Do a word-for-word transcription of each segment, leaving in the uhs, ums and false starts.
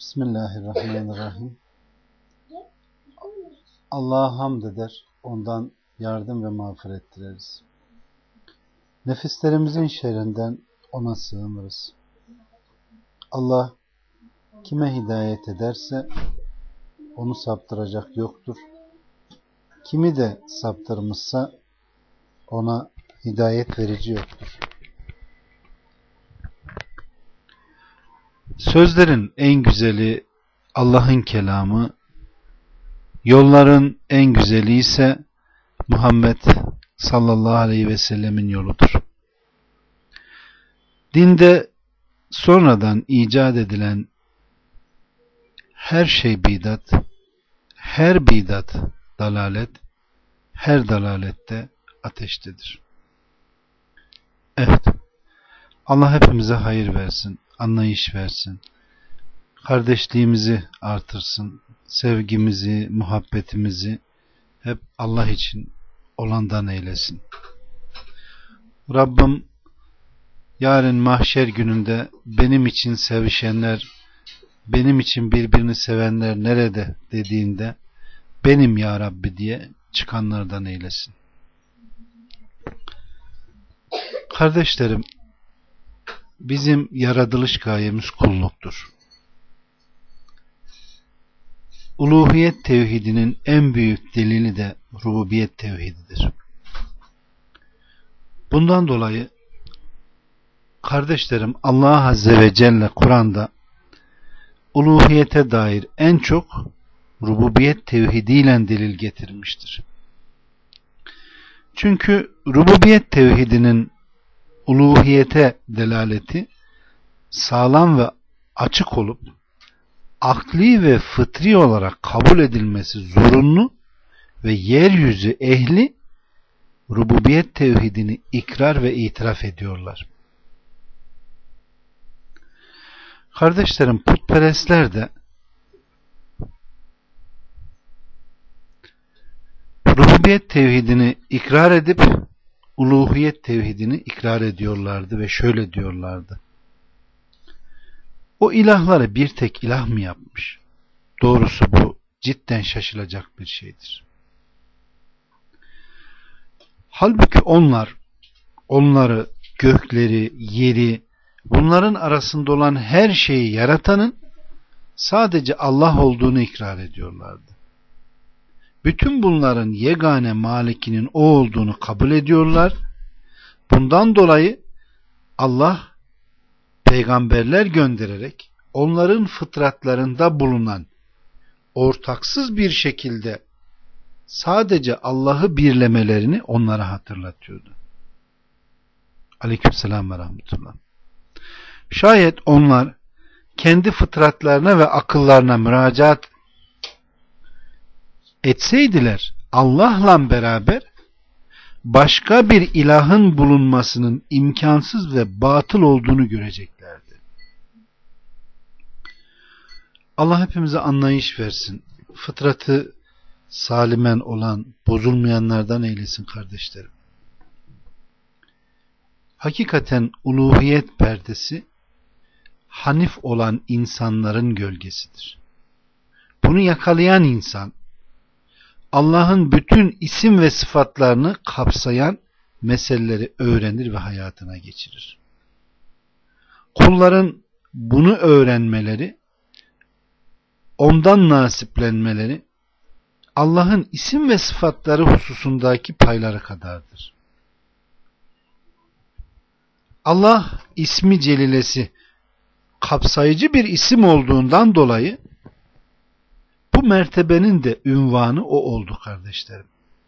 Bismillahirrahmanirrahim. Allah'a hamd eder, ondan yardım ve mağfiret dileriz. Nefislerimizin şerrinden ona sığınırız. Allah kime hidayet ederse onu saptıracak yoktur. Kimi de saptırmışsa ona hidayet verici yoktur. Sözlerin en güzeli Allah'ın kelamı, yolların en güzeli ise Muhammed sallallahu aleyhi ve sellemin yoludur. Dinde sonradan icat edilen her şey bidat, her bidat dalalet, her dalalette ateştedir. Evet, Allah hepimize hayır versin, anlayış versin, kardeşliğimizi artırsın, sevgimizi, muhabbetimizi hep Allah için olandan eylesin. Rabbim yarın mahşer gününde benim için sevişenler, benim için birbirini sevenler nerede dediğinde benim ya Rabbi diye çıkanlardan eylesin. Kardeşlerim, bizim yaratılış gayemiz kulluktur. Uluhiyet tevhidinin en büyük delili de rububiyet tevhididir. Bundan dolayı kardeşlerim, Allah Azze ve Celle Kur'an'da uluhiyete dair en çok rububiyet tevhidiyle delil getirmiştir. Çünkü rububiyet tevhidinin uluhiyete delaleti sağlam ve açık olup akli ve fıtri olarak kabul edilmesi zorunlu ve yeryüzü ehli rububiyet tevhidini ikrar ve itiraf ediyorlar. Kardeşlerim, putperestler de rububiyet tevhidini ikrar edip uluhiyet tevhidini ikrar ediyorlardı ve şöyle diyorlardı: o ilahları bir tek ilah mı yapmış? Doğrusu bu cidden şaşılacak bir şeydir. Halbuki onlar, onları, gökleri, yeri, bunların arasında olan her şeyi yaratanın sadece Allah olduğunu ikrar ediyorlardı. Bütün bunların yegane malikinin o olduğunu kabul ediyorlar. Bundan dolayı Allah peygamberler göndererek onların fıtratlarında bulunan ortaksız bir şekilde sadece Allah'ı birlemelerini onlara hatırlatıyordu. Aleykümselam ve rahmetullah. Şayet onlar kendi fıtratlarına ve akıllarına müracaat etseydiler, Allah'la beraber başka bir ilahın bulunmasının imkansız ve batıl olduğunu göreceklerdi. Allah hepimize anlayış versin. Fıtratı salimen olan, bozulmayanlardan eylesin kardeşlerim. Hakikaten uluhiyet perdesi hanif olan insanların gölgesidir. Bunu yakalayan insan Allah'ın bütün isim ve sıfatlarını kapsayan meseleleri öğrenir ve hayatına geçirir. Kulların bunu öğrenmeleri, ondan nasiplenmeleri Allah'ın isim ve sıfatları hususundaki payları kadardır. Allah ismi celilesi kapsayıcı bir isim olduğundan dolayı bu mertebenin de ünvanı o oldu kardeşlerim.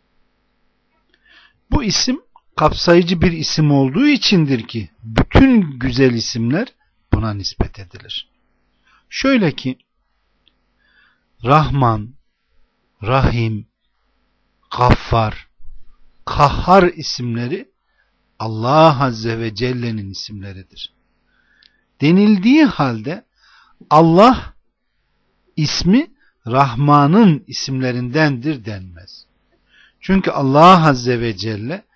Bu isim kapsayıcı bir isim olduğu içindir ki bütün güzel isimler buna nispet edilir. Şöyle ki Rahman, Rahim, Gaffar, Kahhar isimleri Allah Azze ve Celle'nin isimleridir. Denildiği halde Allah ismi Rahman'ın isimlerindendir denmez. Çünkü Allah Azze ve Celle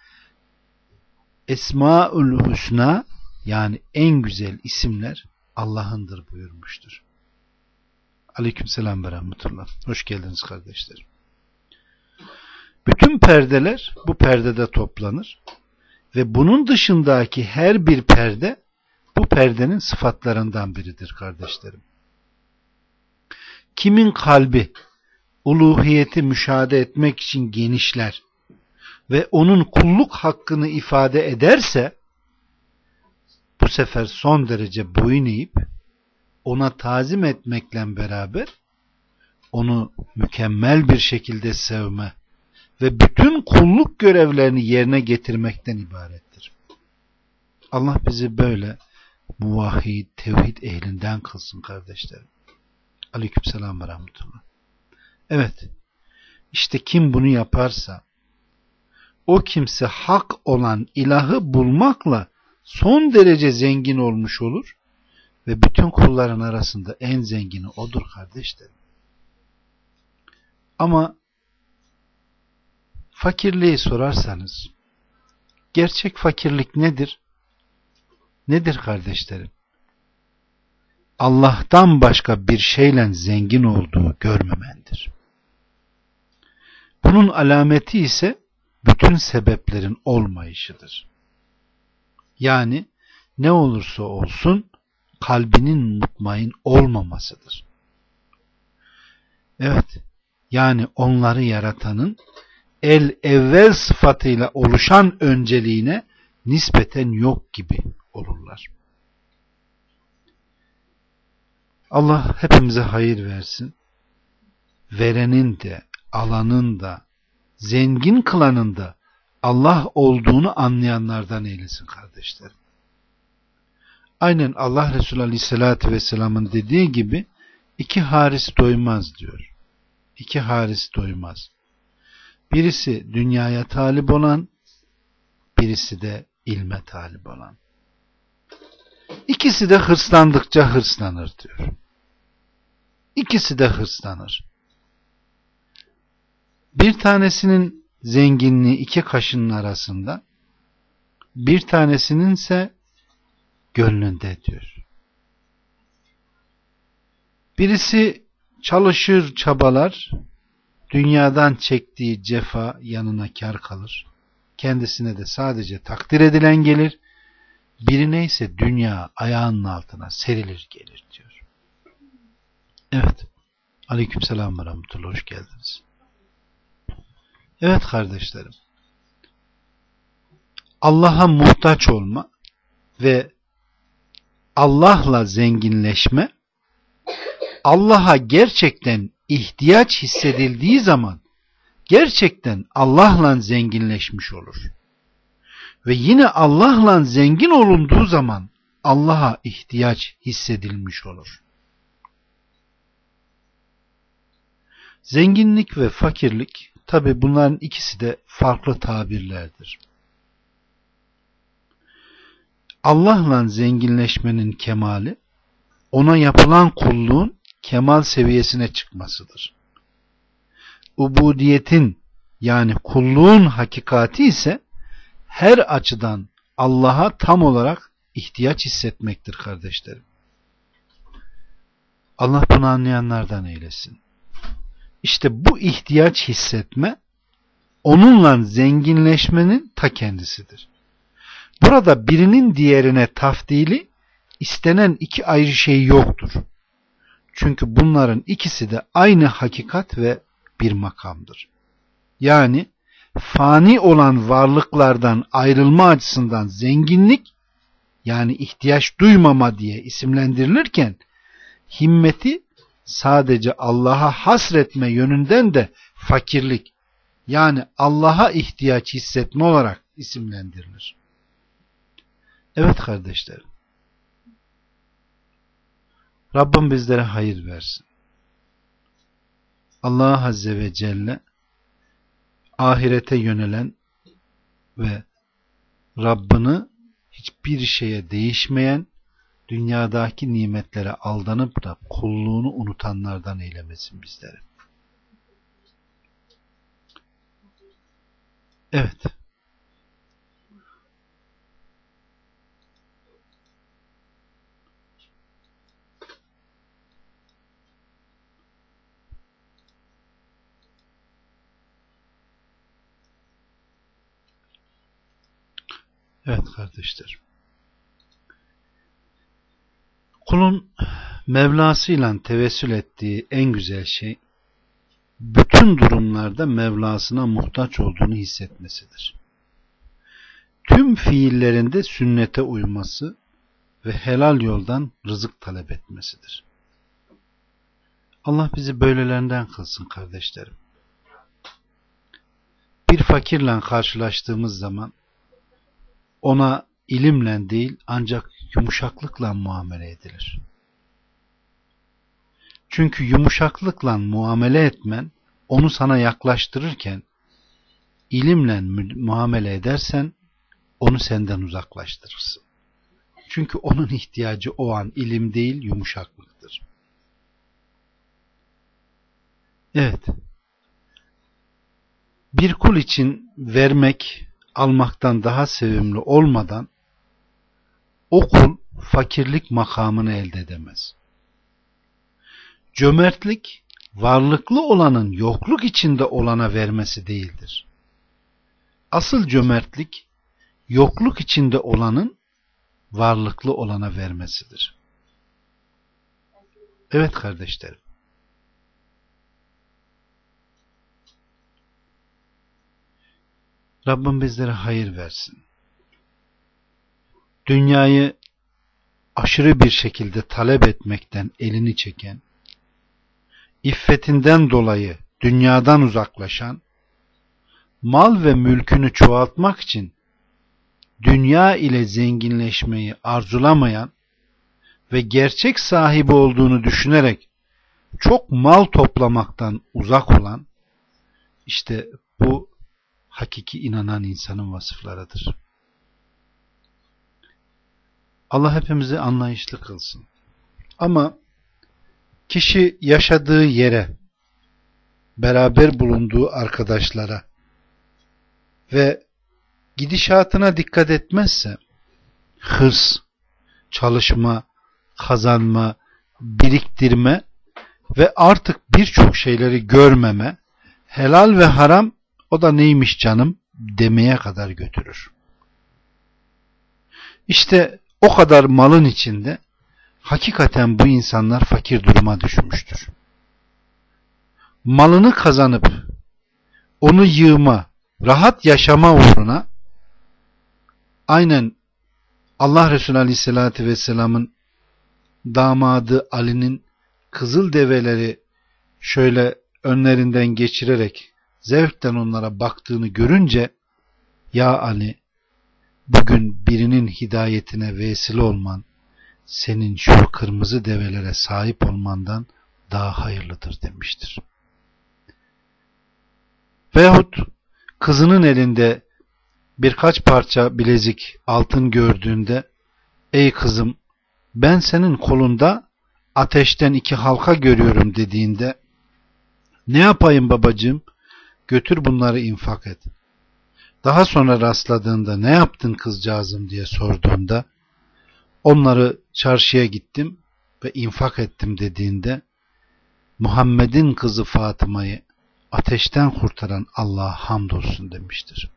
Esmaül Hüsna, yani en güzel isimler Allah'ındır buyurmuştur. Aleykümselam ve rahmetullah. Hoş geldiniz kardeşlerim. Bütün perdeler bu perdede toplanır ve bunun dışındaki her bir perde bu perdenin sıfatlarından biridir kardeşlerim. Kimin kalbi uluhiyeti müşahede etmek için genişler ve onun kulluk hakkını ifade ederse, bu sefer son derece boyun eğip ona tazim etmekle beraber onu mükemmel bir şekilde sevme ve bütün kulluk görevlerini yerine getirmekten ibarettir. Allah bizi böyle muvahhid, tevhid ehlinden kılsın kardeşlerim. Aleykümselam ve rahmetullah. Evet, işte kim bunu yaparsa o kimse hak olan ilahı bulmakla son derece zengin olmuş olur ve bütün kulların arasında en zengini odur kardeşlerim. Ama fakirliği sorarsanız, gerçek fakirlik nedir? Nedir kardeşlerim? Allah'tan başka bir şeyle zengin olduğu görmemendir. Bunun alameti ise bütün sebeplerin olmayışıdır. Yani ne olursa olsun kalbinin mutmain olmamasıdır. Evet, yani onları yaratanın el evvel sıfatıyla oluşan önceliğine nispeten yok gibi olurlar. Allah hepimize hayır versin. Verenin de, alanın da, zengin kılanın da Allah olduğunu anlayanlardan eylesin kardeşlerim. Aynen Allah Resulü Aleyhisselatü Vesselam'ın dediği gibi iki haris doymaz diyor. İki haris doymaz. Birisi dünyaya talip olan, birisi de ilme talip olan. İkisi de hırslandıkça hırslanır diyor. İkisi de hırslanır. Bir tanesinin zenginliği iki kaşının arasında, bir tanesinin ise gönlünde diyor. Birisi çalışır, çabalar, dünyadan çektiği cefa yanına kar kalır. Kendisine de sadece takdir edilen gelir. Birine ise dünya ayağının altına serilir gelir diyor. Evet. Aleykümselam ve rahmetullah. Hoş geldiniz. Evet kardeşlerim. Allah'a muhtaç olma ve Allah'la zenginleşme, Allah'a gerçekten ihtiyaç hissedildiği zaman gerçekten Allah'la zenginleşmiş olur. Ve yine Allah'la zengin olunduğu zaman Allah'a ihtiyaç hissedilmiş olur. Zenginlik ve fakirlik, tabi bunların ikisi de farklı tabirlerdir. Allah'la zenginleşmenin kemali, ona yapılan kulluğun kemal seviyesine çıkmasıdır. Ubudiyetin yani kulluğun hakikati ise her açıdan Allah'a tam olarak ihtiyaç hissetmektir kardeşlerim. Allah bunu anlayanlardan eylesin. İşte bu ihtiyaç hissetme onunla zenginleşmenin ta kendisidir. Burada birinin diğerine tafdili istenen iki ayrı şey yoktur. Çünkü bunların ikisi de aynı hakikat ve bir makamdır. Yani fani olan varlıklardan ayrılma açısından zenginlik, yani ihtiyaç duymama diye isimlendirilirken, himmeti sadece Allah'a hasretme yönünden de fakirlik, yani Allah'a ihtiyaç hissetme olarak isimlendirilir. Evet kardeşlerim. Rabbim bizlere hayır versin. Allah Azze ve Celle ahirete yönelen ve Rabbini hiçbir şeye değişmeyen, dünyadaki nimetlere aldanıp da kulluğunu unutanlardan eylemesin bizleri. Evet. Evet kardeşler. Kulun Mevlasıyla tevessül ettiği en güzel şey, bütün durumlarda Mevlasına muhtaç olduğunu hissetmesidir. Tüm fiillerinde sünnete uyması ve helal yoldan rızık talep etmesidir. Allah bizi böylelerinden kılsın kardeşlerim. Bir fakirle karşılaştığımız zaman ona ilimle değil ancak yumuşaklıkla muamele edilir. Çünkü yumuşaklıkla muamele etmen onu sana yaklaştırırken, ilimle muamele edersen onu senden uzaklaştırırsın. Çünkü onun ihtiyacı o an ilim değil yumuşaklıktır. Evet. Bir kul için vermek almaktan daha sevimli olmadan o kul fakirlik makamını elde edemez. Cömertlik varlıklı olanın yokluk içinde olana vermesi değildir. Asıl cömertlik yokluk içinde olanın varlıklı olana vermesidir. Evet kardeşlerim. Rabbim bizlere hayır versin. Dünyayı aşırı bir şekilde talep etmekten elini çeken, iffetinden dolayı dünyadan uzaklaşan, mal ve mülkünü çoğaltmak için dünya ile zenginleşmeyi arzulamayan ve gerçek sahibi olduğunu düşünerek çok mal toplamaktan uzak olan, işte bu hakiki inanan insanın vasıflarıdır. Allah hepimizi anlayışlı kılsın. Ama kişi yaşadığı yere, beraber bulunduğu arkadaşlara ve gidişatına dikkat etmezse, hırs, çalışma, kazanma, biriktirme ve artık birçok şeyleri görmeme, helal ve haram o da neymiş canım demeye kadar götürür. İşte o kadar malın içinde hakikaten bu insanlar fakir duruma düşmüştür. Malını kazanıp onu yığma, rahat yaşama uğruna aynen Allah Resulü Aleyhisselatü Vesselam'ın damadı Ali'nin kızıl develeri şöyle önlerinden geçirerek zevkten onlara baktığını görünce, ya Ali, bugün birinin hidayetine vesile olman senin şu kırmızı develere sahip olmandan daha hayırlıdır demiştir. Veyahut kızının elinde birkaç parça bilezik altın gördüğünde, ey kızım ben senin kolunda ateşten iki halka görüyorum dediğinde, ne yapayım babacığım, götür bunları infak et. Daha sonra rastladığında ne yaptın kızcağızım diye sorduğunda, onları çarşıya gittim ve infak ettim dediğinde, Muhammed'in kızı Fatıma'yı ateşten kurtaran Allah'a hamdolsun demiştir.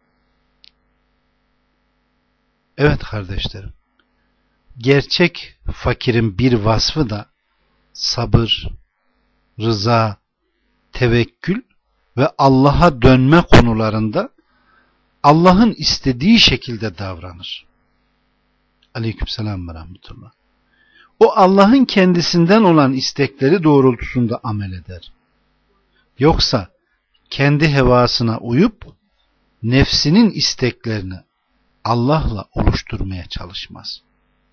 Evet kardeşlerim, gerçek fakirin bir vasfı da sabır, rıza, tevekkül ve Allah'a dönme konularında Allah'ın istediği şekilde davranır. Aleykümselam ve rahmetullah. O Allah'ın kendisinden olan istekleri doğrultusunda amel eder. Yoksa kendi hevasına uyup nefsinin isteklerini Allah'la oluşturmaya çalışmaz.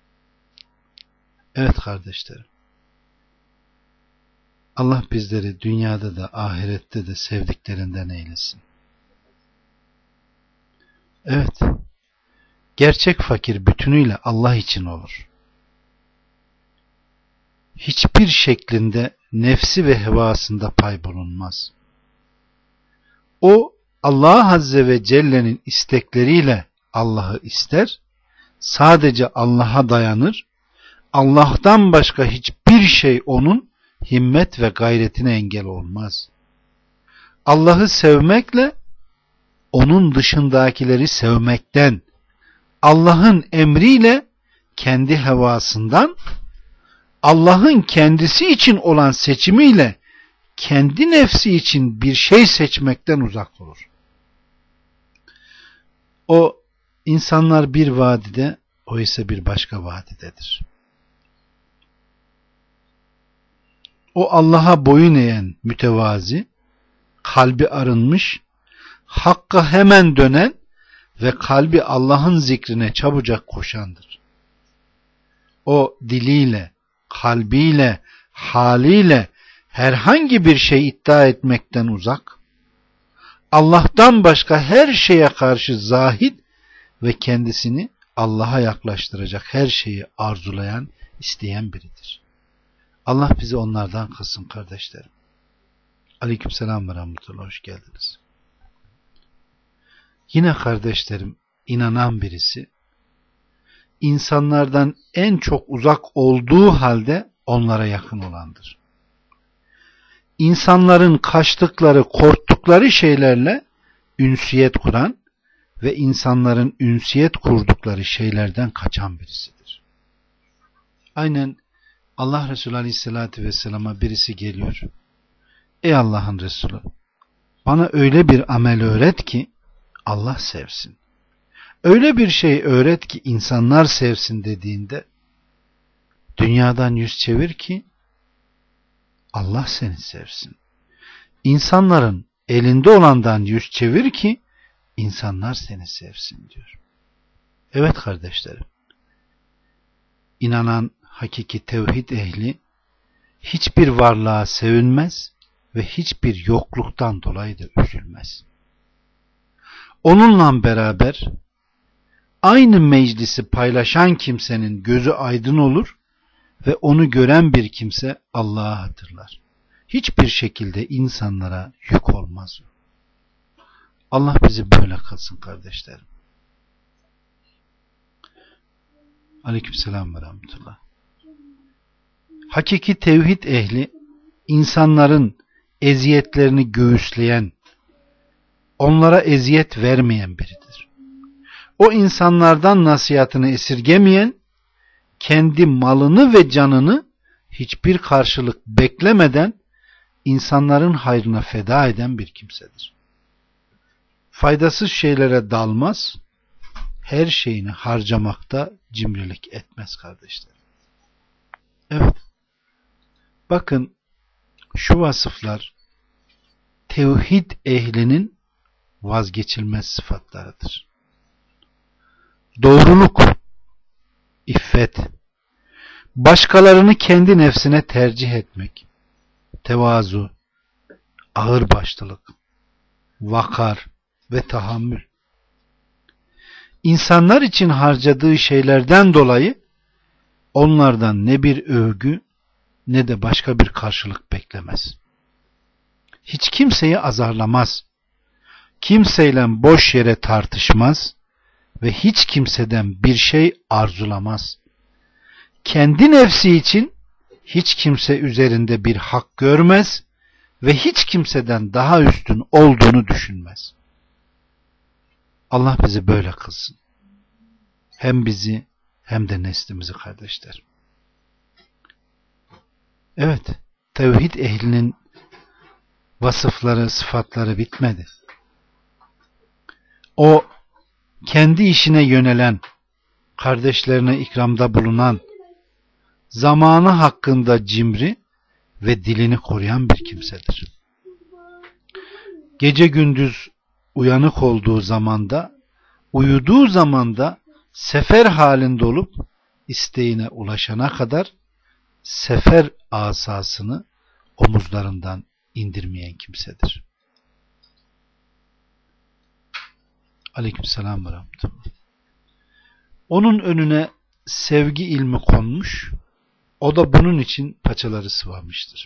Evet kardeşlerim. Allah bizleri dünyada da ahirette de sevdiklerinden eylesin. Evet. Gerçek fakir bütünüyle Allah için olur. Hiçbir şeklinde nefsi ve hevasında pay bulunmaz. O Allah Azze ve Celle'nin istekleriyle Allah'ı ister, sadece Allah'a dayanır, Allah'tan başka hiçbir şey onun himmet ve gayretine engel olmaz. Allah'ı sevmekle onun dışındakileri sevmekten, Allah'ın emriyle kendi hevasından, Allah'ın kendisi için olan seçimiyle kendi nefsi için bir şey seçmekten uzak olur. O insanlar bir vadide, o ise bir başka vadidedir. O Allah'a boyun eğen mütevazi, kalbi arınmış, hakka hemen dönen ve kalbi Allah'ın zikrine çabucak koşandır. O diliyle, kalbiyle, haliyle herhangi bir şey iddia etmekten uzak, Allah'tan başka her şeye karşı zahid ve kendisini Allah'a yaklaştıracak her şeyi arzulayan, isteyen biridir. Allah bizi onlardan kılsın kardeşlerim. Aleykümselam ve rahmetullah, hoş geldiniz. Yine kardeşlerim, inanan birisi, insanlardan en çok uzak olduğu halde onlara yakın olandır. İnsanların kaçtıkları, korktukları şeylerle ünsiyet kuran ve insanların ünsiyet kurdukları şeylerden kaçan birisidir. Aynen Allah Resulü Aleyhisselatü Vesselam'a birisi geliyor. Ey Allah'ın Resulü, bana öyle bir amel öğret ki Allah sevsin. Öyle bir şey öğret ki insanlar sevsin dediğinde, dünyadan yüz çevir ki Allah seni sevsin. İnsanların elinde olandan yüz çevir ki insanlar seni sevsin diyor. Evet kardeşlerim, inanan hakiki tevhid ehli hiçbir varlığa sevinmez ve hiçbir yokluktan dolayı da üzülmez. Onunla beraber aynı meclisi paylaşan kimsenin gözü aydın olur ve onu gören bir kimse Allah'ı hatırlar. Hiçbir şekilde insanlara yük olmaz. Allah bizi böyle kılsın kardeşlerim. Aleykümselam ve rahmetullah. Hakiki tevhid ehli insanların eziyetlerini göğüsleyen, onlara eziyet vermeyen biridir. O insanlardan nasihatını esirgemeyen, kendi malını ve canını hiçbir karşılık beklemeden insanların hayrına feda eden bir kimsedir. Faydasız şeylere dalmaz, her şeyini harcamakta cimrilik etmez kardeşler. Evet. Bakın, şu vasıflar tevhid ehlinin vazgeçilmez sıfatlarıdır. Doğruluk, iffet, başkalarını kendi nefsine tercih etmek, tevazu, ağırbaşlılık, vakar ve tahammül. İnsanlar için harcadığı şeylerden dolayı onlardan ne bir övgü ne de başka bir karşılık beklemez. Hiç kimseyi azarlamaz. Kimseyle boş yere tartışmaz ve hiç kimseden bir şey arzulamaz. Kendi nefsi için hiç kimse üzerinde bir hak görmez ve hiç kimseden daha üstün olduğunu düşünmez. Allah bizi böyle kılsın. Hem bizi hem de neslimizi kardeşler. Evet, tevhid ehlinin vasıfları, sıfatları bitmedi. O kendi işine yönelen, kardeşlerine ikramda bulunan, zamanı hakkında cimri ve dilini koruyan bir kimsedir. Gece gündüz uyanık olduğu zamanda, uyuduğu zamanda sefer halinde olup isteğine ulaşana kadar sefer asasını omuzlarından indirmeyen kimsedir. Aleykümselam ve rahmetullah. Onun önüne sevgi ilmi konmuş, o da bunun için paçaları sıvamıştır.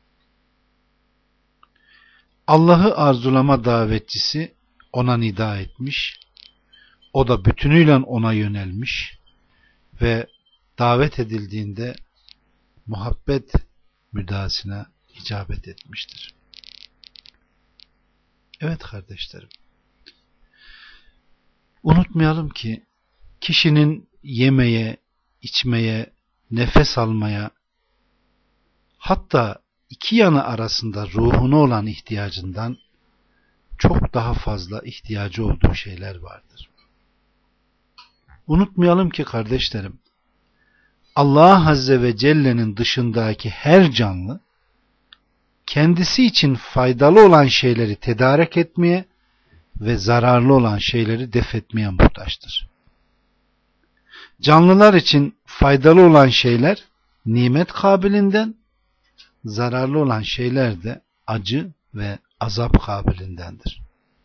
Allah'ı arzulama davetçisi ona nida etmiş, o da bütünüyle ona yönelmiş ve davet edildiğinde muhabbet müdahasına icabet etmiştir. Evet kardeşlerim, unutmayalım ki kişinin yemeye, içmeye, nefes almaya, hatta iki yanı arasında ruhuna olan ihtiyacından çok daha fazla ihtiyacı olduğu şeyler vardır. Unutmayalım ki kardeşlerim, Allah Azze ve Celle'nin dışındaki her canlı kendisi için faydalı olan şeyleri tedarik etmeye ve zararlı olan şeyleri def etmeye muhtaçtır. Canlılar için faydalı olan şeyler nimet kabilinden, zararlı olan şeyler de acı ve azap kabilindendir.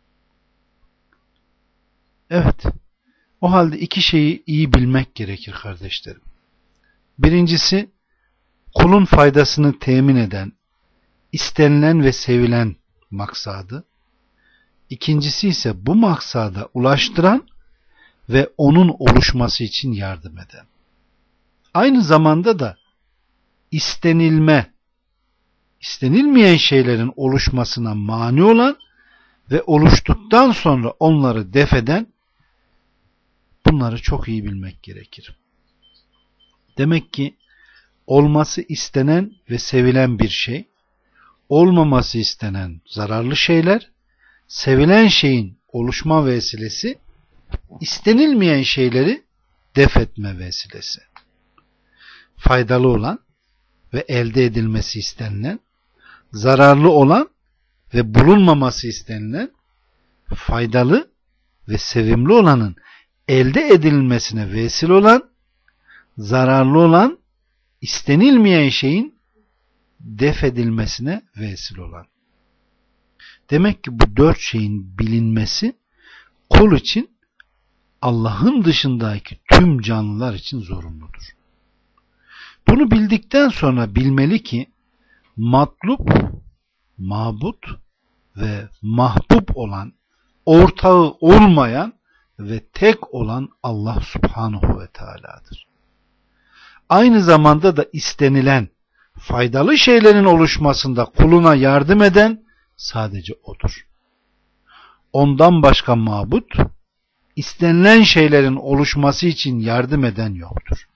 Evet, o halde iki şeyi iyi bilmek gerekir kardeşlerim. Birincisi, kulun faydasını temin eden, istenilen ve sevilen maksadı. İkincisi ise bu maksada ulaştıran ve onun oluşması için yardım eden. Aynı zamanda da istenilme, istenilmeyen şeylerin oluşmasına mani olan ve oluştuktan sonra onları def eden, bunları çok iyi bilmek gerekir. Demek ki olması istenen ve sevilen bir şey, olmaması istenen zararlı şeyler, sevilen şeyin oluşma vesilesi, istenilmeyen şeyleri def etme vesilesi. Faydalı olan ve elde edilmesi istenilen, zararlı olan ve bulunmaması istenilen, faydalı ve sevimli olanın elde edilmesine vesile olan, zararlı olan, istenilmeyen şeyin def edilmesine vesile olan. Demek ki bu dört şeyin bilinmesi kul için Allah'ın dışındaki tüm canlılar için zorunludur. Bunu bildikten sonra bilmeli ki matlup, mabut ve mahbub olan, ortağı olmayan ve tek olan Allah Subhanahu ve Teala'dır. Aynı zamanda da istenilen, faydalı şeylerin oluşmasında kuluna yardım eden sadece O'dur. Ondan başka mabut, istenilen şeylerin oluşması için yardım eden yoktur.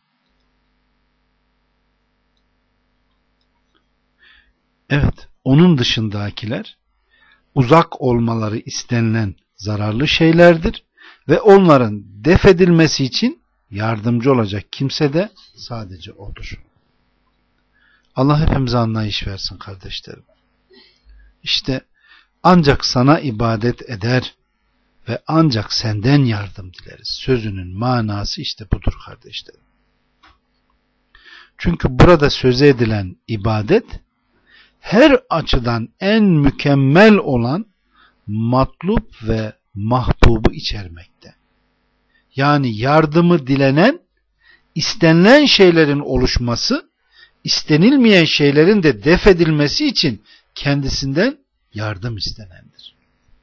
Evet, onun dışındakiler uzak olmaları istenilen zararlı şeylerdir ve onların def edilmesi için yardımcı olacak kimse de sadece O'dur. Allah hepimize anlayış versin kardeşlerim. İşte ancak sana ibadet eder ve ancak senden yardım dileriz. Sözünün manası işte budur kardeşlerim. Çünkü burada söz edilen ibadet her açıdan en mükemmel olan matlup ve mahbubu içermekte. Yani yardımı dilenen, istenilen şeylerin oluşması, istenilmeyen şeylerin de def edilmesi için kendisinden yardım istenendir.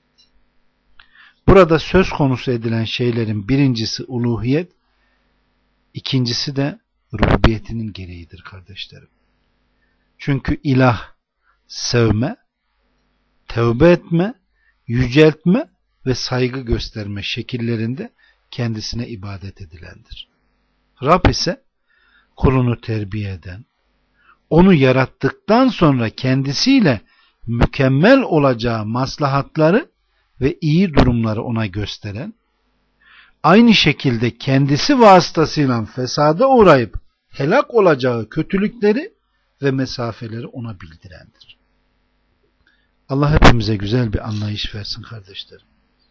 Burada söz konusu edilen şeylerin birincisi uluhiyet, ikincisi de rububiyetinin gereğidir kardeşlerim. Çünkü ilah sevme, tevbe etme, yüceltme ve saygı gösterme şekillerinde kendisine ibadet edilendir. Rab ise kulunu terbiye eden, onu yarattıktan sonra kendisiyle mükemmel olacağı maslahatları ve iyi durumları ona gösteren, aynı şekilde kendisi vasıtasıyla fesada uğrayıp helak olacağı kötülükleri ve mesafeleri ona bildirendir. Allah hepimize güzel bir anlayış versin kardeşlerim.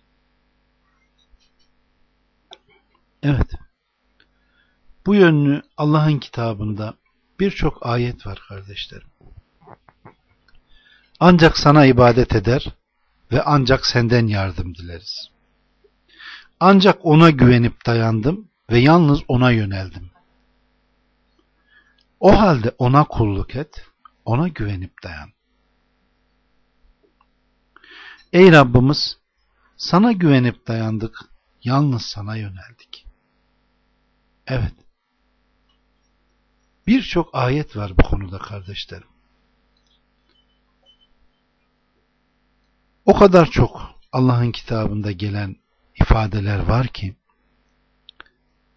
Evet. Bu yönlü Allah'ın kitabında birçok ayet var kardeşlerim. Ancak sana ibadet eder ve ancak senden yardım dileriz. Ancak ona güvenip dayandım ve yalnız ona yöneldim. O halde ona kulluk et, ona güvenip dayan. Ey Rabbimiz, sana güvenip dayandık, yalnız sana yöneldik. Evet. Birçok ayet var bu konuda kardeşlerim. O kadar çok Allah'ın kitabında gelen ifadeler var ki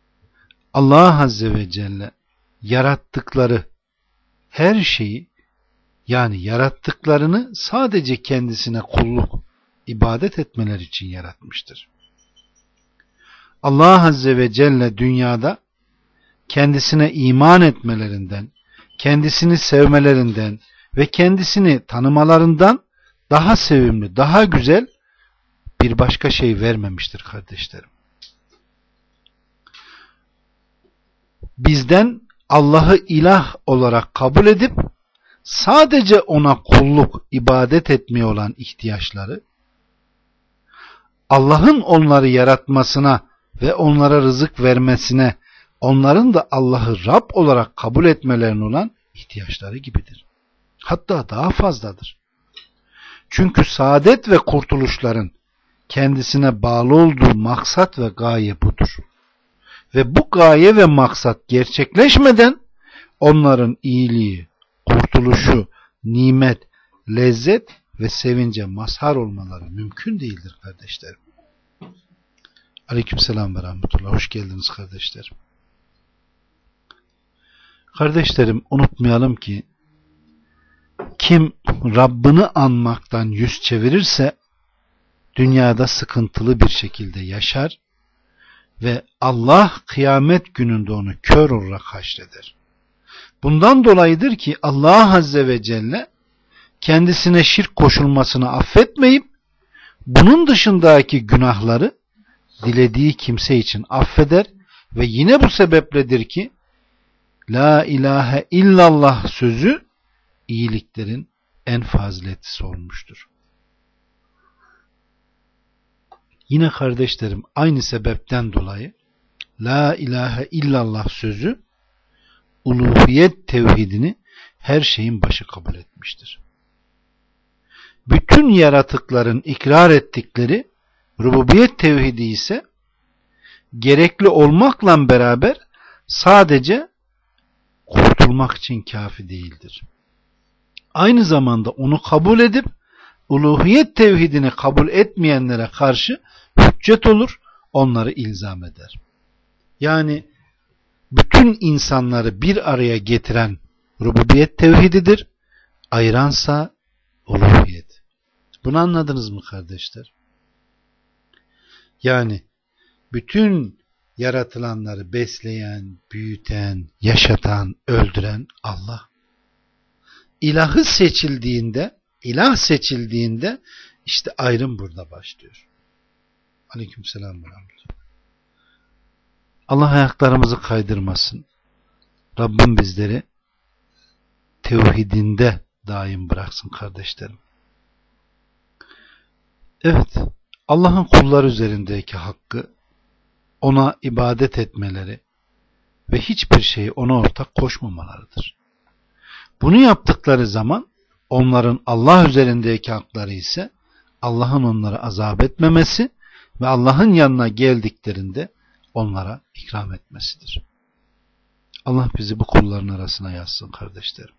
Allah Azze ve Celle yarattıkları her şeyi, yani yarattıklarını sadece kendisine kulluk, ibadet etmeler için yaratmıştır. Allah Azze ve Celle dünyada kendisine iman etmelerinden, kendisini sevmelerinden ve kendisini tanımalarından daha sevimli, daha güzel bir başka şey vermemiştir kardeşlerim. Bizden Allah'ı ilah olarak kabul edip sadece ona kulluk, ibadet etmeye olan ihtiyaçları, Allah'ın onları yaratmasına ve onlara rızık vermesine, onların da Allah'ı Rab olarak kabul etmelerine olan ihtiyaçları gibidir. Hatta daha fazladır. Çünkü saadet ve kurtuluşların kendisine bağlı olduğu maksat ve gaye budur. Ve bu gaye ve maksat gerçekleşmeden onların iyiliği, kurtuluşu, nimet, lezzet ve sevince mazhar olmaları mümkün değildir kardeşlerim. Aleykümselam ve rahmetullah. Hoş geldiniz kardeşlerim. Kardeşlerim, unutmayalım ki kim Rabbini anmaktan yüz çevirirse dünyada sıkıntılı bir şekilde yaşar ve Allah kıyamet gününde onu kör olarak haşreder. Bundan dolayıdır ki Allah Azze ve Celle kendisine şirk koşulmasını affetmeyip bunun dışındaki günahları dilediği kimse için affeder ve yine bu sebepledir ki La ilahe illallah sözü iyiliklerin en faziletlisi olmuştur. Yine kardeşlerim, aynı sebepten dolayı La ilahe illallah sözü uluhiyet tevhidini her şeyin başı kabul etmiştir. Bütün yaratıkların ikrar ettikleri rububiyet tevhidi ise gerekli olmakla beraber sadece kurtulmak için kafi değildir. Aynı zamanda onu kabul edip uluhiyet tevhidini kabul etmeyenlere karşı hüccet olur, onları ilzam eder. Yani bütün insanları bir araya getiren rububiyet tevhididir, ayıransa uluhiyet. Bunu anladınız mı kardeşler? Yani bütün yaratılanları besleyen, büyüten, yaşatan, öldüren Allah. İlahı seçildiğinde, ilah seçildiğinde işte ayrım burada başlıyor. Aleykümselam ve rahmetullah. Allah ayaklarımızı kaydırmasın. Rabbim bizleri tevhidinde daim bıraksın kardeşlerim. Evet, Allah'ın kullar üzerindeki hakkı ona ibadet etmeleri ve hiçbir şeyi ona ortak koşmamalarıdır. Bunu yaptıkları zaman onların Allah üzerindeki hakları ise Allah'ın onlara azap etmemesi ve Allah'ın yanına geldiklerinde onlara ikram etmesidir. Allah bizi bu kulların arasına yazsın kardeşlerim.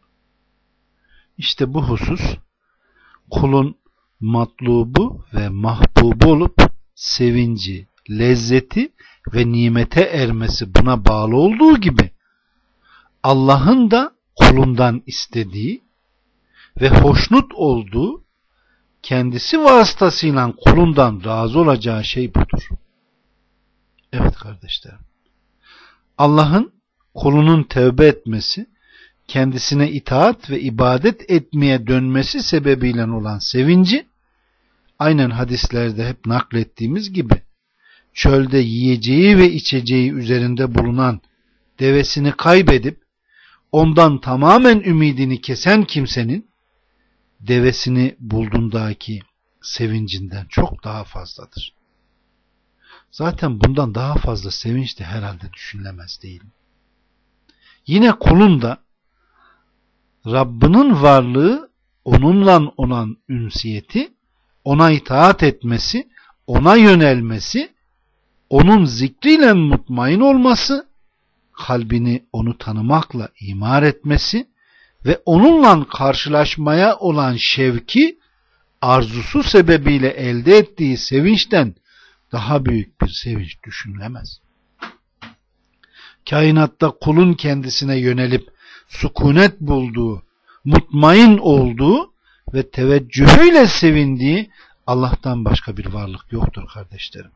İşte bu husus kulun matlubu ve mahbubu olup sevinci, lezzeti ve nimete ermesi buna bağlı olduğu gibi Allah'ın da kulundan istediği ve hoşnut olduğu, kendisi vasıtasıyla kulundan razı olacağı şey budur. Evet kardeşlerim. Allah'ın kulunun tevbe etmesi, kendisine itaat ve ibadet etmeye dönmesi sebebiyle olan sevinci, aynen hadislerde hep naklettiğimiz gibi, çölde yiyeceği ve içeceği üzerinde bulunan devesini kaybedip, ondan tamamen ümidini kesen kimsenin, devesini bulduğundaki sevincinden çok daha fazladır. Zaten bundan daha fazla sevinç de herhalde düşünülemez değil mi? Yine kulun da Rabbinin varlığı, onunla olan ünsiyeti, ona itaat etmesi, ona yönelmesi, onun zikriyle mutmain olması, kalbini onu tanımakla imar etmesi ve onunla karşılaşmaya olan şevki, arzusu sebebiyle elde ettiği sevinçten daha büyük bir sevinç düşünülemez. kainatta kulun kendisine yönelip sükunet bulduğu, mutmain olduğu ve teveccühüyle sevindiği Allah'tan başka bir varlık yoktur kardeşlerim.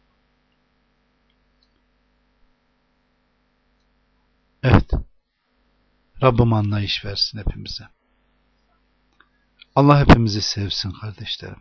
Evet. Rabbim anlayış versin hepimize. Allah hepimizi sevsin kardeşlerim.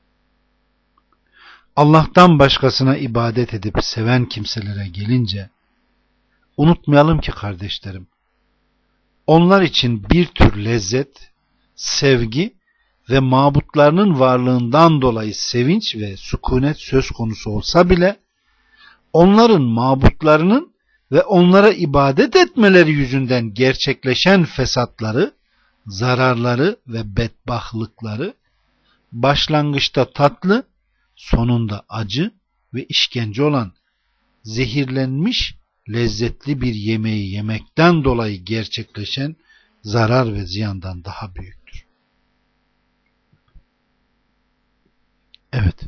Allah'tan başkasına ibadet edip seven kimselere gelince unutmayalım ki kardeşlerim, onlar için bir tür lezzet, sevgi ve mabutlarının varlığından dolayı sevinç ve sükunet söz konusu olsa bile onların mabutlarının ve onlara ibadet etmeleri yüzünden gerçekleşen fesatları, zararları ve bedbahtlıkları başlangıçta tatlı, sonunda acı ve işkence olan zehirlenmiş lezzetli bir yemeği yemekten dolayı gerçekleşen zarar ve ziyandan daha büyüktür. Evet.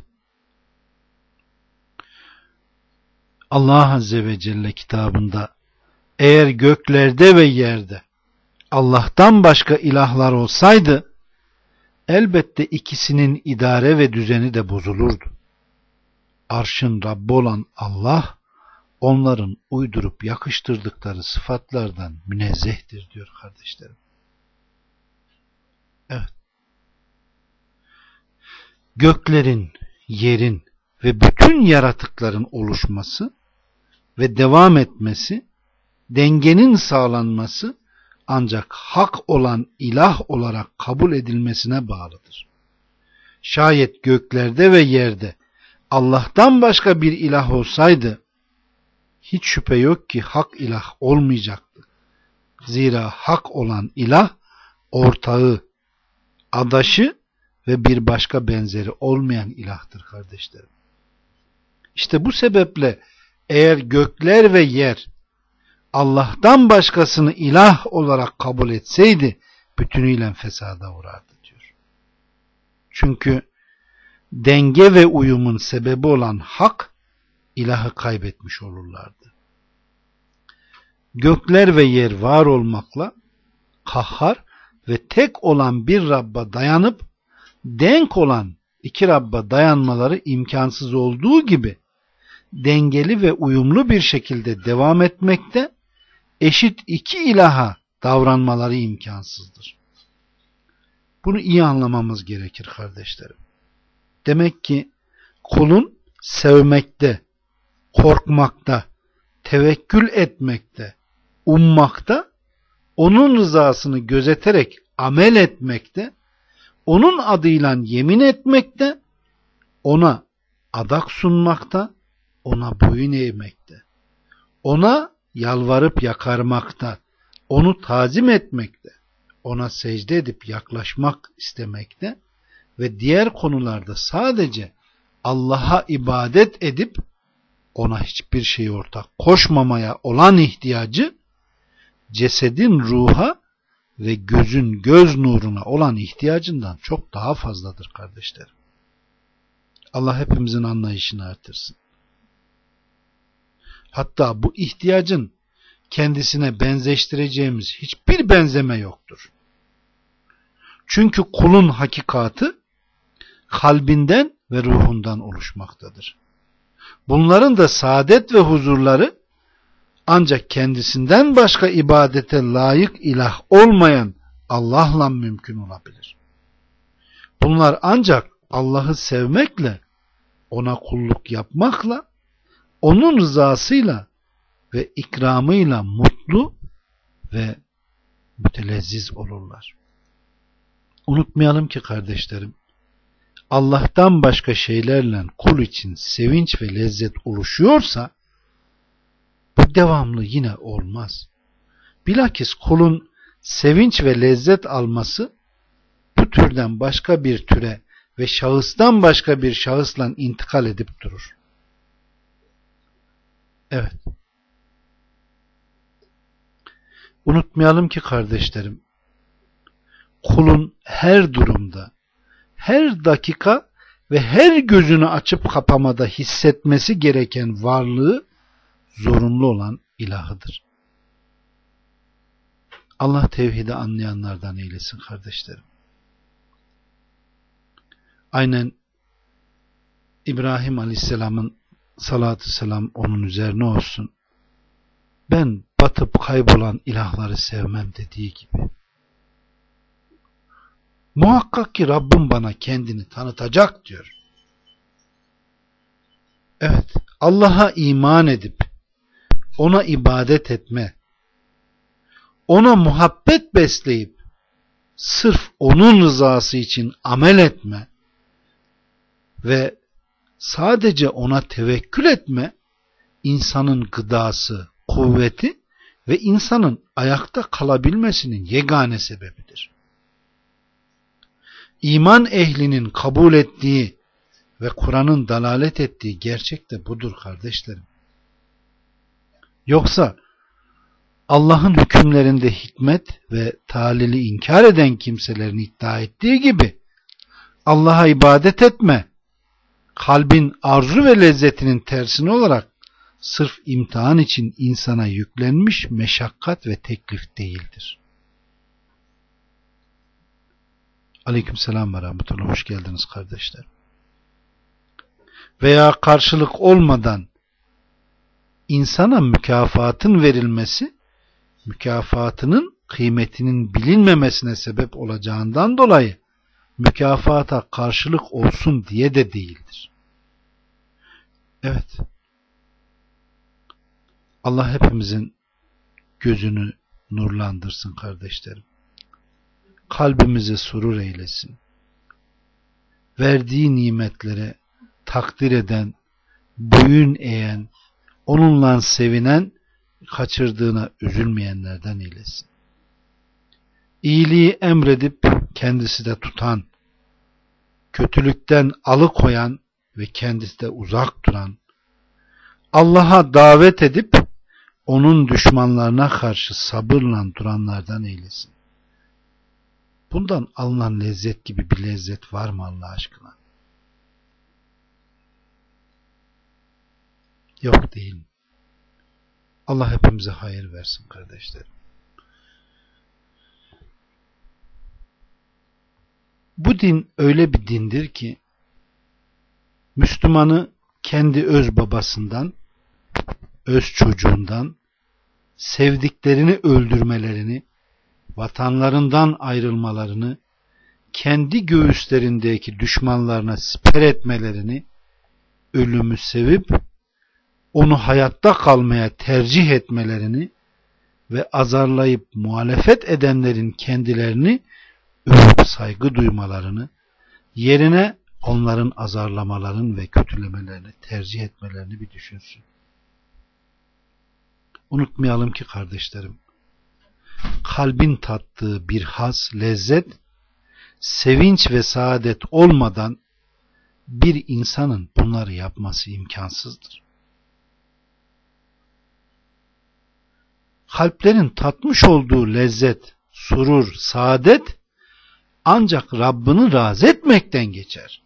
Allah Azze ve Celle kitabında eğer göklerde ve yerde Allah'tan başka ilahlar olsaydı elbette ikisinin idare ve düzeni de bozulurdu. Arşın Rabbi olan Allah onların uydurup yakıştırdıkları sıfatlardan münezzehtir diyor kardeşlerim. Evet. Göklerin, yerin ve bütün yaratıkların oluşması ve devam etmesi, dengenin sağlanması ancak hak olan ilah olarak kabul edilmesine bağlıdır. Şayet göklerde ve yerde Allah'tan başka bir ilah olsaydı, hiç şüphe yok ki hak ilah olmayacaktı. Zira hak olan ilah, ortağı, adaşı ve bir başka benzeri olmayan ilahtır kardeşlerim. İşte bu sebeple eğer gökler ve yer Allah'tan başkasını ilah olarak kabul etseydi bütünüyle fesada uğrardı diyor. Çünkü denge ve uyumun sebebi olan hak ilahı kaybetmiş olurlardı. Gökler ve yer var olmakla kahhar ve tek olan bir Rabb'a dayanıp denk olan iki Rabb'a dayanmaları imkansız olduğu gibi dengeli ve uyumlu bir şekilde devam etmekte, eşit iki ilaha davranmaları imkansızdır. Bunu iyi anlamamız gerekir kardeşlerim. Demek ki kulun sevmekte, korkmakta, tevekkül etmekte, ummakta, onun rızasını gözeterek amel etmekte, onun adıyla yemin etmekte, ona adak sunmakta, ona boyun eğmekte, ona yalvarıp yakarmakta, onu tazim etmekte, ona secde edip yaklaşmak istemekte ve diğer konularda sadece Allah'a ibadet edip ona hiçbir şey ortak koşmamaya olan ihtiyacı, cesedin ruha ve gözün göz nuruna olan ihtiyacından çok daha fazladır kardeşlerim. Allah hepimizin anlayışını artırsın. Hatta bu ihtiyacın kendisine benzeştireceğimiz hiçbir benzeme yoktur. Çünkü kulun hakikati kalbinden ve ruhundan oluşmaktadır. Bunların da saadet ve huzurları ancak kendisinden başka ibadete layık ilah olmayan Allah'la mümkün olabilir. Bunlar ancak Allah'ı sevmekle, ona kulluk yapmakla, onun rızasıyla ve ikramıyla mutlu ve mütelezziz olurlar. Unutmayalım ki kardeşlerim, Allah'tan başka şeylerle kul için sevinç ve lezzet oluşuyorsa bu devamlı yine olmaz. Bilakis kulun sevinç ve lezzet alması bu türden başka bir türe ve şahıstan başka bir şahısla intikal edip durur. Evet. Unutmayalım ki kardeşlerim, kulun her durumda, her dakika ve her gözünü açıp kapamada hissetmesi gereken varlığı zorunlu olan ilahıdır. Allah tevhidi anlayanlardan eylesin kardeşlerim. Aynen İbrahim Aleyhisselam'ın salatü selam onun üzerine olsun. Ben batıp kaybolan ilahları sevmem dediği gibi. Muhakkak ki Rabbim bana kendini tanıtacak diyor. Evet, Allah'a iman edip ona ibadet etme, ona muhabbet besleyip sırf onun rızası için amel etme ve sadece ona tevekkül etme, insanın gıdası, kuvveti ve insanın ayakta kalabilmesinin yegane sebebidir. İman ehlinin kabul ettiği ve Kur'an'ın dalalet ettiği gerçek de budur kardeşlerim. Yoksa Allah'ın hükümlerinde hikmet ve talili inkar eden kimselerin iddia ettiği gibi Allah'a ibadet etme, kalbin arzu ve lezzetinin tersine olarak sırf imtihan için insana yüklenmiş meşakkat ve teklif değildir. Aleykümselam ve rahmetullah. Hoş geldiniz kardeşler. Veya karşılık olmadan insana mükafatın verilmesi, mükafatının kıymetinin bilinmemesine sebep olacağından dolayı mükafata karşılık olsun diye de değildir. Evet. Allah hepimizin gözünü nurlandırsın kardeşlerim. Kalbimize surur eylesin. Verdiği nimetlere takdir eden, boyun eğen, onunla sevinen, kaçırdığına üzülmeyenlerden eylesin. İyiliği emredip kendisi de tutan, kötülükten alıkoyan ve kendisi de uzak duran, Allah'a davet edip onun düşmanlarına karşı sabırla duranlardan eylesin. Bundan alınan lezzet gibi bir lezzet var mı Allah aşkına? Yok değil mi? Allah hepimize hayır versin kardeşlerim. Bu din öyle bir dindir ki Müslümanı kendi öz babasından, öz çocuğundan, sevdiklerini öldürmelerini, vatanlarından ayrılmalarını, kendi göğüslerindeki düşmanlarına siper etmelerini, ölümü sevip onu hayatta kalmaya tercih etmelerini ve azarlayıp muhalefet edenlerin kendilerini övüp saygı duymalarını, yerine onların azarlamaların ve kötülemelerini tercih etmelerini bir düşünsün. Unutmayalım ki kardeşlerim, kalbin tattığı bir haz, lezzet, sevinç ve saadet olmadan bir insanın bunları yapması imkansızdır. Kalplerin tatmış olduğu lezzet, surur, saadet ancak Rabbini razı etmekten geçer.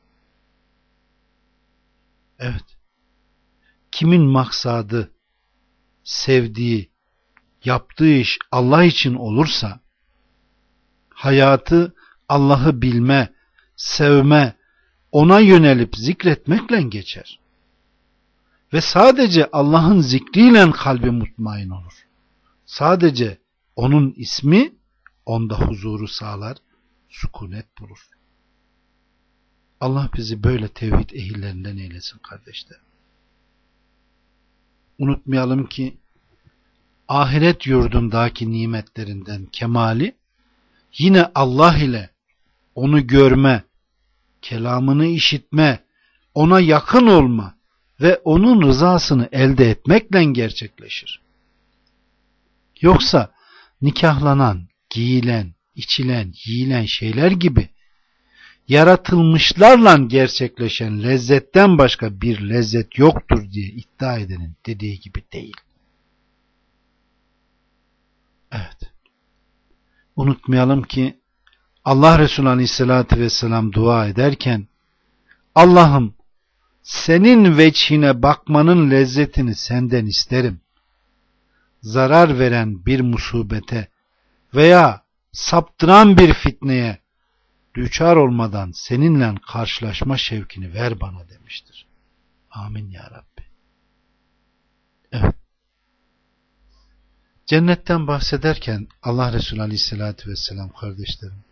Evet. Kimin maksadı, sevdiği, yaptığı iş Allah için olursa, hayatı Allah'ı bilme, sevme, ona yönelip zikretmekle geçer. Ve sadece Allah'ın zikriyle kalbi mutmain olur. Sadece onun ismi onda huzuru sağlar, sükunet bulur. Allah bizi böyle tevhid ehillerinden eylesin kardeşler. Unutmayalım ki ahiret yurdundaki nimetlerinden kemali yine Allah ile onu görme, kelamını işitme, ona yakın olma ve onun rızasını elde etmekle gerçekleşir. Yoksa nikahlanan, giyilen, içilen, yiyilen şeyler gibi yaratılmışlarla gerçekleşen lezzetten başka bir lezzet yoktur diye iddia edenin dediği gibi değil. Evet. Unutmayalım ki Allah Resulü Aleyhisselatü Vesselam dua ederken Allah'ım senin veçhine bakmanın lezzetini senden isterim. zarar veren bir musibete veya saptıran bir fitneye düçar olmadan seninle karşılaşma şevkini ver bana demiştir. Amin ya Rabbi. Evet. Cennetten bahsederken Allah Resulü Aleyhisselatü Vesselam kardeşlerim,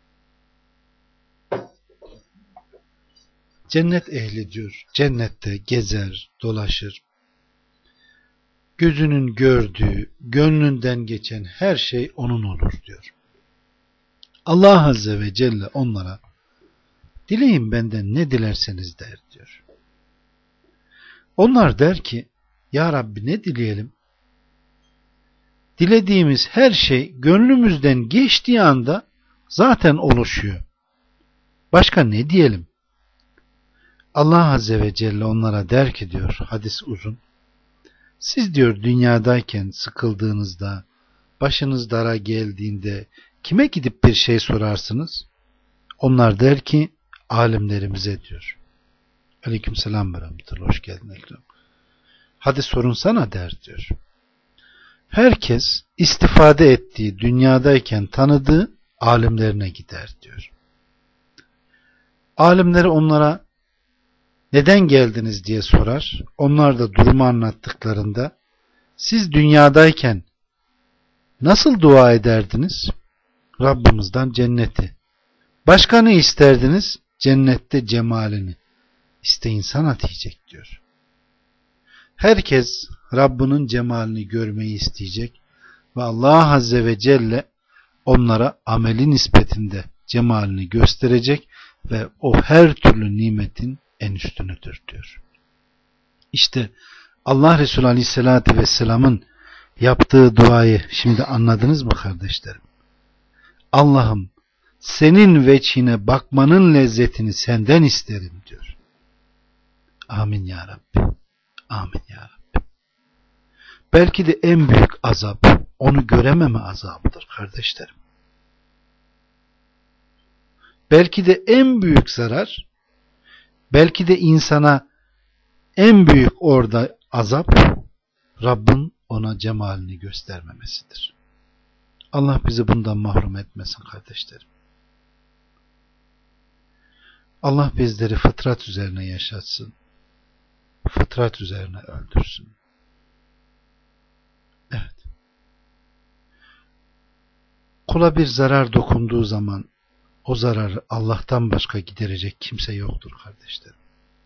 cennet ehli diyor, cennette gezer, dolaşır. Gözünün gördüğü, gönlünden geçen her şey onun olur diyor. Allah Azze ve Celle onlara dileyin benden ne dilerseniz der diyor. Onlar der ki ya Rabbi ne dileyelim? Dilediğimiz her şey gönlümüzden geçtiği anda zaten oluşuyor. Başka ne diyelim? Allah Azze ve Celle onlara der ki diyor, hadis uzun. Siz diyor dünyadayken sıkıldığınızda, başınız dara geldiğinde kime gidip bir şey sorarsınız? Onlar der ki alimlerimize diyor. Aleykümselam ve rahmetullah. Hoş geldin Ekrem. Hadi sorunsana der diyor. Herkes istifade ettiği, dünyadayken tanıdığı alimlerine gider diyor. Alimleri onlara neden geldiniz diye sorar. Onlar da durumu anlattıklarında siz dünyadayken nasıl dua ederdiniz? Rabbimizden cenneti. Başka ne isterdiniz? Cennette cemalini. İşte insan diyecek diyor. Herkes Rabbinin cemalini görmeyi isteyecek ve Allah Azze ve Celle onlara ameli nispetinde cemalini gösterecek ve o her türlü nimetin en üstünüdür diyor. İşte Allah Resulü Aleyhisselatü Vesselam'ın yaptığı duayı şimdi anladınız mı kardeşlerim? Allah'ım senin veçhine bakmanın lezzetini senden isterim diyor. Amin ya Rabbi. Amin ya Rabbi. Belki de en büyük azap onu görememe azabıdır kardeşlerim. Belki de en büyük zarar, belki de insana en büyük orada azap Rabbin ona cemalini göstermemesidir. Allah bizi bundan mahrum etmesin kardeşlerim. Allah bizleri fıtrat üzerine yaşatsın. Fıtrat üzerine öldürsün. Evet. Kula bir zarar dokunduğu zaman o zararı Allah'tan başka giderecek kimse yoktur kardeşlerim.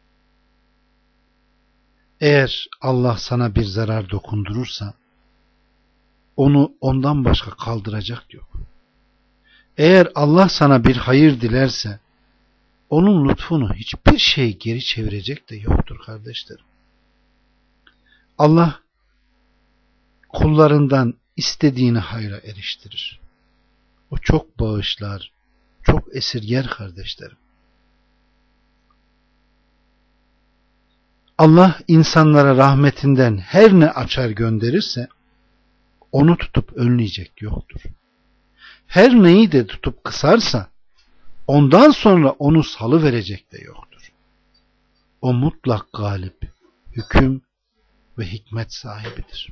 Eğer Allah sana bir zarar dokundurursa onu ondan başka kaldıracak yok. Eğer Allah sana bir hayır dilerse onun lütfunu hiçbir şey geri çevirecek de yoktur kardeşlerim. Allah kullarından istediğini hayra eriştirir. O çok bağışlar, çok esirger kardeşlerim. Allah insanlara rahmetinden her ne açar gönderirse onu tutup önleyecek yoktur. Her neyi de tutup kısarsa ondan sonra onu salıverecek de yoktur. O mutlak galip, hüküm ve hikmet sahibidir.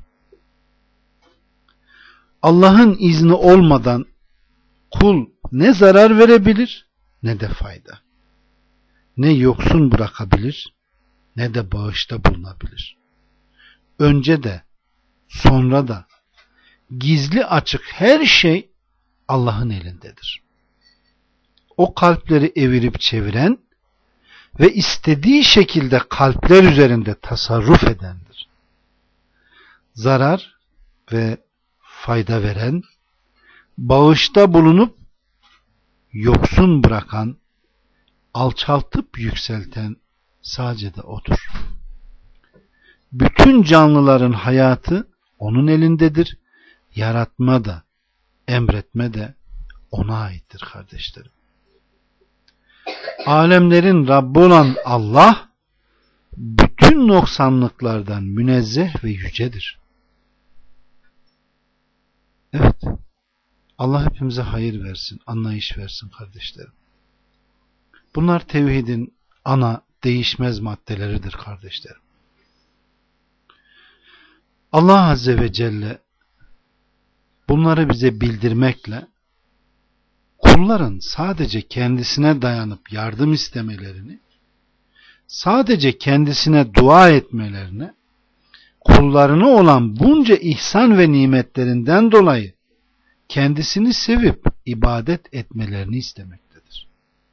Allah'ın izni olmadan kul ne zarar verebilir ne de fayda. Ne yoksun bırakabilir ne de bağışta bulunabilir. Önce de sonra da gizli açık her şey Allah'ın elindedir. O kalpleri evirip çeviren ve istediği şekilde kalpler üzerinde tasarruf edendir. Zarar ve fayda veren, bağışta bulunup yoksun bırakan, alçaltıp yükselten sadece de odur. Bütün canlıların hayatı onun elindedir. Yaratma da, emretme de ona aittir kardeşlerim. Alemlerin Rabbi olan Allah bütün noksanlıklardan münezzeh ve yücedir. Evet. Allah hepimize hayır versin, anlayış versin kardeşlerim. Bunlar tevhidin ana değişmez maddeleridir kardeşlerim. Allah Azze ve Celle bunları bize bildirmekle kulların sadece kendisine dayanıp yardım istemelerini, sadece kendisine dua etmelerini, kullarına olan bunca ihsan ve nimetlerinden dolayı kendisini sevip ibadet etmelerini istemektedir.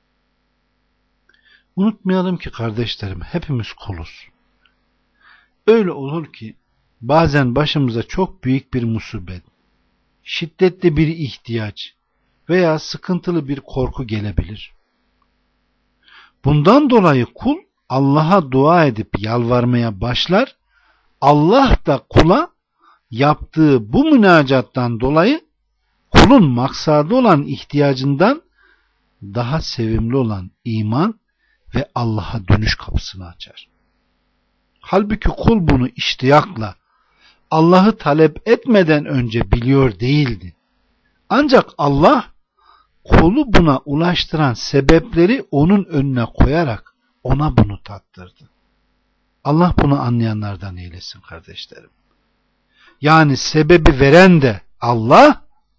Unutmayalım ki kardeşlerim, hepimiz kuluz. Öyle olur ki bazen başımıza çok büyük bir musibet, şiddetli bir ihtiyaç veya sıkıntılı bir korku gelebilir. Bundan dolayı kul Allah'a dua edip yalvarmaya başlar. Allah da kula yaptığı bu münacattan dolayı kulun maksadı olan ihtiyacından daha sevimli olan iman ve Allah'a dönüş kapısını açar. Halbuki kul bunu iştiyakla Allah'ı talep etmeden önce biliyor değildi. Ancak Allah kulu buna ulaştıran sebepleri onun önüne koyarak ona bunu tattırdı. Allah bunu anlayanlardan eylesin kardeşlerim. Yani sebebi veren de Allah,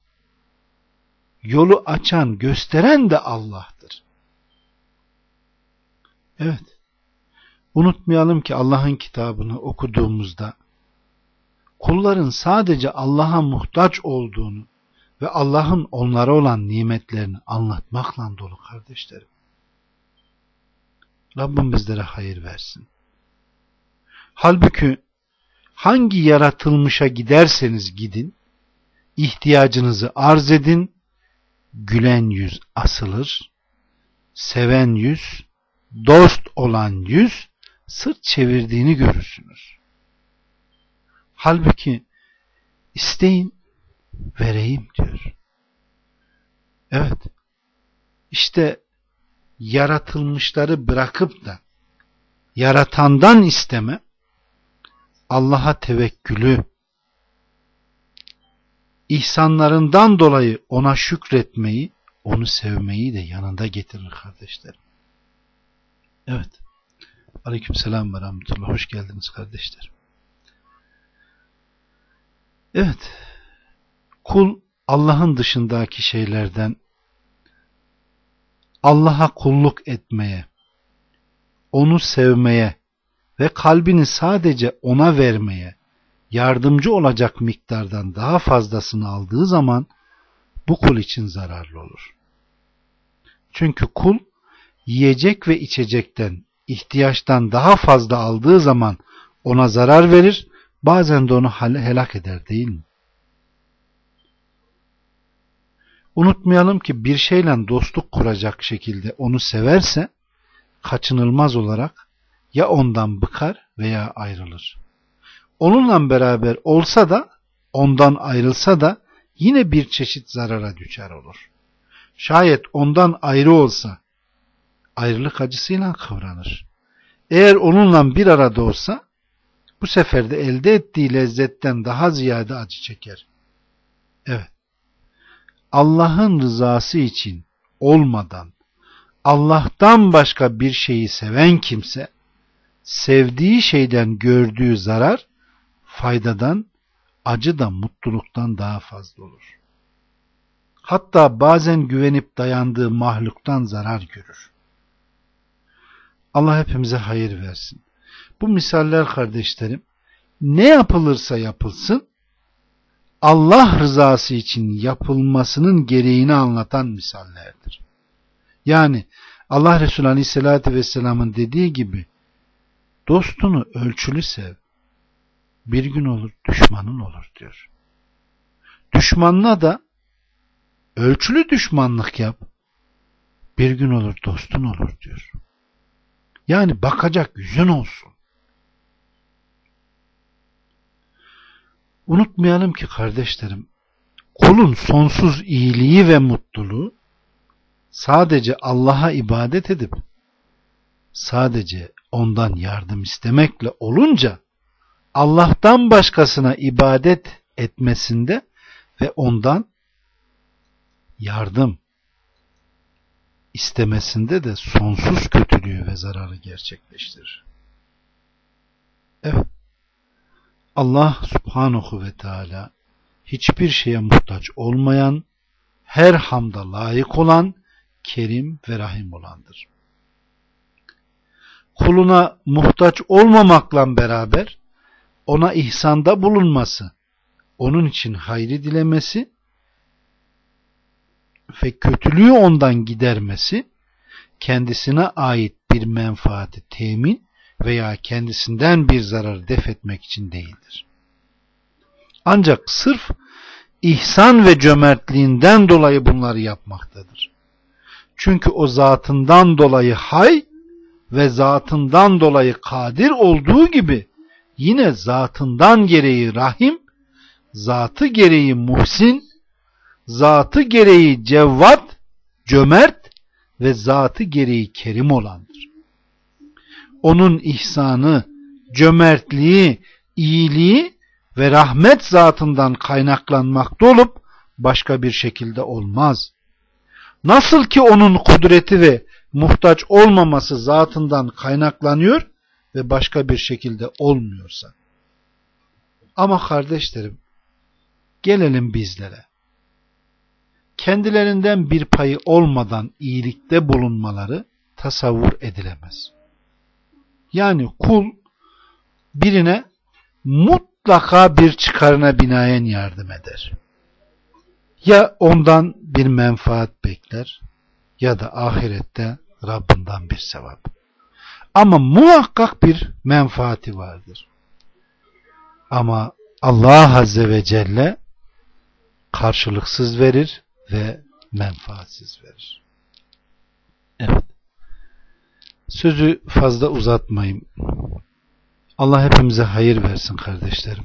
yolu açan, gösteren de Allah'tır. Evet. Unutmayalım ki Allah'ın kitabını okuduğumuzda kulların sadece Allah'a muhtaç olduğunu ve Allah'ın onlara olan nimetlerini anlatmakla dolu kardeşlerim. Rabbim bizlere hayır versin. Halbuki hangi yaratılmışa giderseniz gidin, ihtiyacınızı arz edin, gülen yüz asılır, seven yüz, dost olan yüz sırt çevirdiğini görürsünüz. Halbuki isteyin, vereyim diyor. Evet, işte yaratılmışları bırakıp da yaratandan isteme, Allah'a tevekkülü, ihsanlarından dolayı ona şükretmeyi, onu sevmeyi de yanında getirir kardeşlerim. Evet. Aleykümselam ve rahmetullah. Hoş geldiniz kardeşlerim. Evet. Kul Allah'ın dışındaki şeylerden Allah'a kulluk etmeye, onu sevmeye ve kalbini sadece ona vermeye yardımcı olacak miktardan daha fazlasını aldığı zaman bu kul için zararlı olur. Çünkü kul yiyecek ve içecekten, ihtiyaçtan daha fazla aldığı zaman ona zarar verir, bazen de onu helak eder, değil mi? Unutmayalım ki bir şeyle dostluk kuracak şekilde onu severse kaçınılmaz olarak ya ondan bıkar veya ayrılır. Onunla beraber olsa da ondan ayrılsa da yine bir çeşit zarara düşer olur. Şayet ondan ayrı olsa ayrılık acısıyla kıvranır. Eğer onunla bir arada olsa bu sefer de elde ettiği lezzetten daha ziyade acı çeker. Evet. Allah'ın rızası için olmadan Allah'tan başka bir şeyi seven kimse sevdiği şeyden gördüğü zarar faydadan, acı da mutluluktan daha fazla olur. Hatta bazen güvenip dayandığı mahluktan zarar görür. Allah hepimize hayır versin. Bu misaller kardeşlerim, ne yapılırsa yapılsın Allah rızası için yapılmasının gereğini anlatan misallerdir. Yani Allah Resulü Aleyhisselatü Vesselam'ın dediği gibi dostunu ölçülü sev. Bir gün olur düşmanın olur diyor. Düşmanına da ölçülü düşmanlık yap. Bir gün olur dostun olur diyor. Yani bakacak yüzün olsun. Unutmayalım ki kardeşlerim, kulun sonsuz iyiliği ve mutluluğu sadece Allah'a ibadet edip sadece ondan yardım istemekle olunca Allah'tan başkasına ibadet etmesinde ve ondan yardım istemesinde de sonsuz kötülüğü ve zararı gerçekleştirir. Evet. Allah Subhanahu ve Teala hiçbir şeye muhtaç olmayan, her hamda layık olan, kerim ve rahim olandır. Kuluna muhtaç olmamakla beraber ona ihsanda bulunması, onun için hayrı dilemesi ve kötülüğü ondan gidermesi, kendisine ait bir menfaati temin veya kendisinden bir zararı def etmek için değildir. Ancak sırf ihsan ve cömertliğinden dolayı bunları yapmaktadır. Çünkü o zatından dolayı hay ve zatından dolayı kadir olduğu gibi yine zatından gereği rahim, zatı gereği muhsin, zatı gereği cevvat, cömert ve zatı gereği kerim olandır. Onun ihsanı, cömertliği, iyiliği ve rahmet zatından kaynaklanmakta olup başka bir şekilde olmaz. Nasıl ki onun kudreti ve muhtaç olmaması zatından kaynaklanıyor ve başka bir şekilde olmuyorsa. Ama kardeşlerim, gelelim bizlere. Kendilerinden bir payı olmadan iyilikte bulunmaları tasavvur edilemez. Yani kul birine mutlaka bir çıkarına binaen yardım eder. Ya ondan bir menfaat bekler ya da ahirette Rabbinden bir sevap. Ama muhakkak bir menfaati vardır. Ama Allah Azze ve Celle karşılıksız verir ve menfaatsiz verir. Evet. Sözü fazla uzatmayayım. Allah hepimize hayır versin kardeşlerim.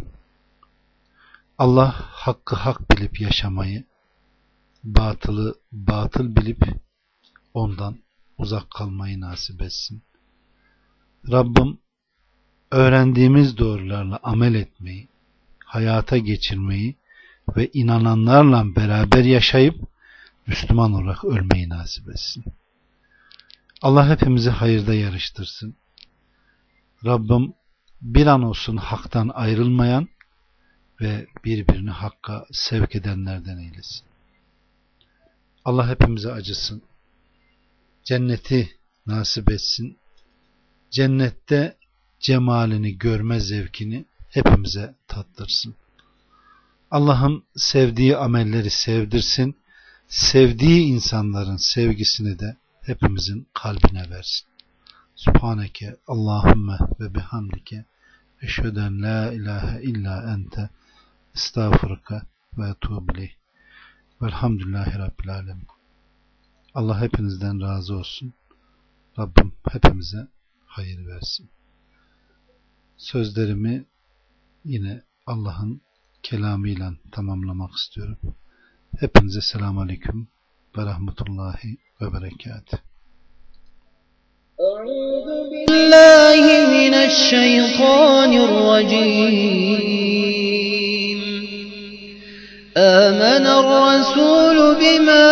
Allah hakkı hak bilip yaşamayı, batılı batıl bilip ondan uzak kalmayı nasip etsin. Rabbim öğrendiğimiz doğrularla amel etmeyi, hayata geçirmeyi ve inananlarla beraber yaşayıp Müslüman olarak ölmeyi nasip etsin. Allah hepimizi hayırda yarıştırsın. Rabbim bir an olsun haktan ayrılmayan ve birbirini hakka sevk edenlerden eylesin. Allah hepimize acısın. Cenneti nasip etsin. Cennette cemalini görme zevkini hepimize tattırsın. Allah'ım sevdiği amelleri sevdirsin. Sevdiği insanların sevgisini de hepimizin kalbine versin. Subhaneke Allahümme ve bihamdike eşheden la ilahe illa ente estağfurke ve etûbü ileyh. Velhamdülillahi Rabbil alemin. Allah hepinizden razı olsun. Rabbim hepimize hayır versin. Sözlerimi yine Allah'ın kelamıyla tamamlamak istiyorum. Hepinize selamun aleyküm ve rahmetullahi ve berekatuhu. أعوذ بالله من الشيطان الرجيم آمن الرسول بما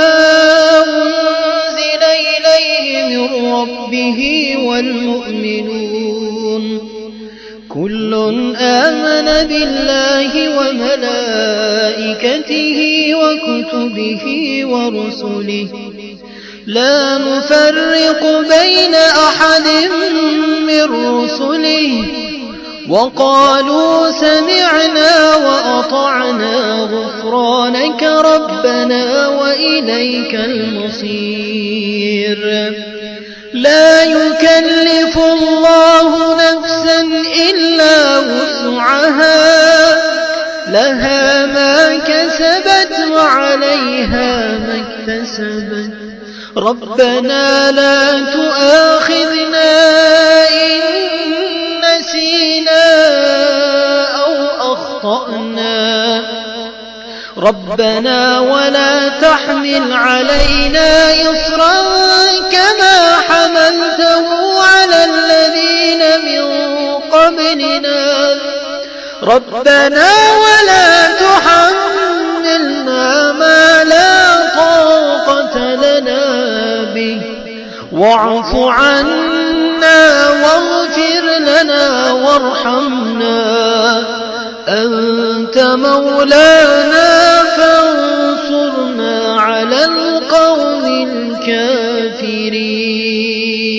أنزل إليه من ربه والمؤمنون كل آمن بالله وملائكته وكتبه ورسله لا نفرق بين أحد من رسله وقالوا سمعنا وأطعنا غفرانك ربنا وإليك المصير لا يكلف الله نفسا إلا وسعها لها ما كسبت وعليها ما اكتسبت ربنا لا تؤاخذنا إن نسينا أو أخطأنا ربنا ولا تحمل علينا إصرا كما حملته على الذين من قبلنا ربنا ولا تحملنا ما لا طاقة لنا به واعف عنا واغفر لنا وارحمنا أنت أنت مولانا فانصرنا على القوم الكافرين.